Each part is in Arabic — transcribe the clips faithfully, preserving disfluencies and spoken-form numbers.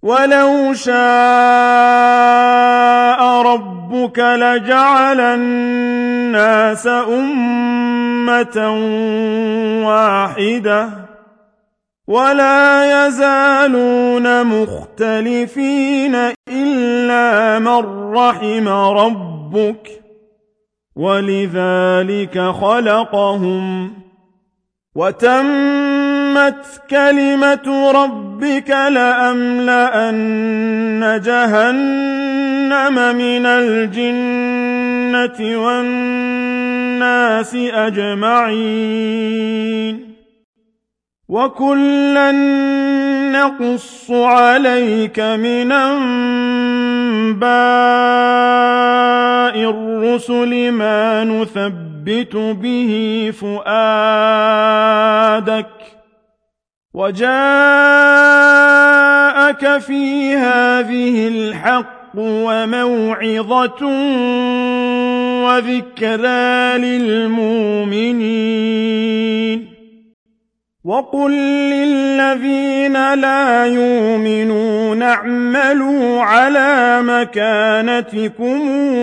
ولو شاء ربك لجعل الناس أمة واحدة ولا يزالون مختلفين إلا من رحم ربك ولذلك خلقهم وتمت كلمة ربك لأملأن جهنم من الجنة والناس أجمعين وكلا نقص عليك من أنباء الرسل ما نثبت به فؤادك وجاءك في هذه الحق وموعظة وذكرى للمؤمنين وقل للذين لا يؤمنون اعملوا على مكانتكم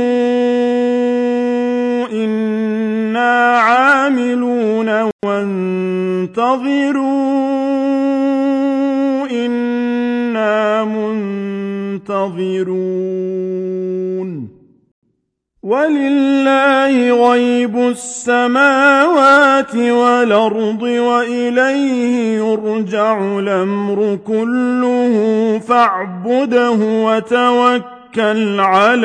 إنا عاملون وانتظروا إنا منتظرون ولله غيب السماوات والأرض وإليه يرجع الأمر كله فاعبده وتوكل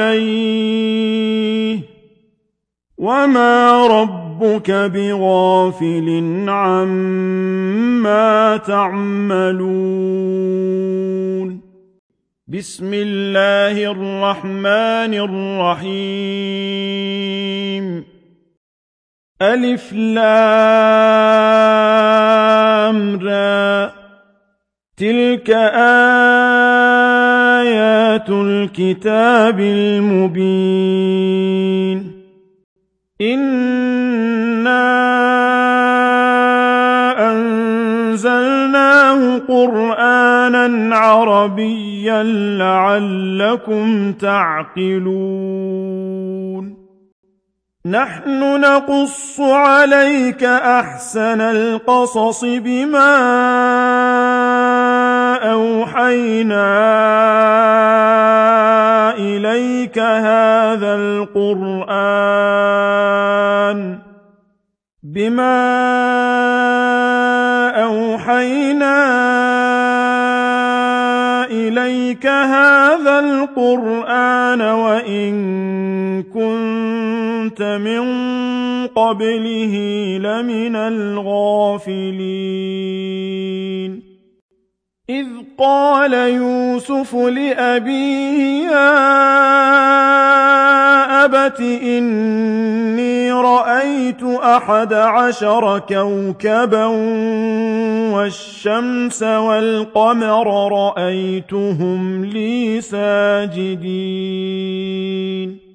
عليه وما ربك بغافل عما تعملون بسم الله الرحمن الرحيم ألف لام را تلك آيات الكتاب المبين إنا أنزلناه قرآنا عربيا لعلكم تعقلون نحن نقص عليك أحسن القصص بما أوحينا إليك هذا القرآن بما أوحينا إليك هذا القرآن وإن كنت من قبله لمن الغافلين إذ قال يوسف لأبيه يا أبت إني رأيت أحد عشر كوكبا والشمس والقمر رأيتهم لي ساجدين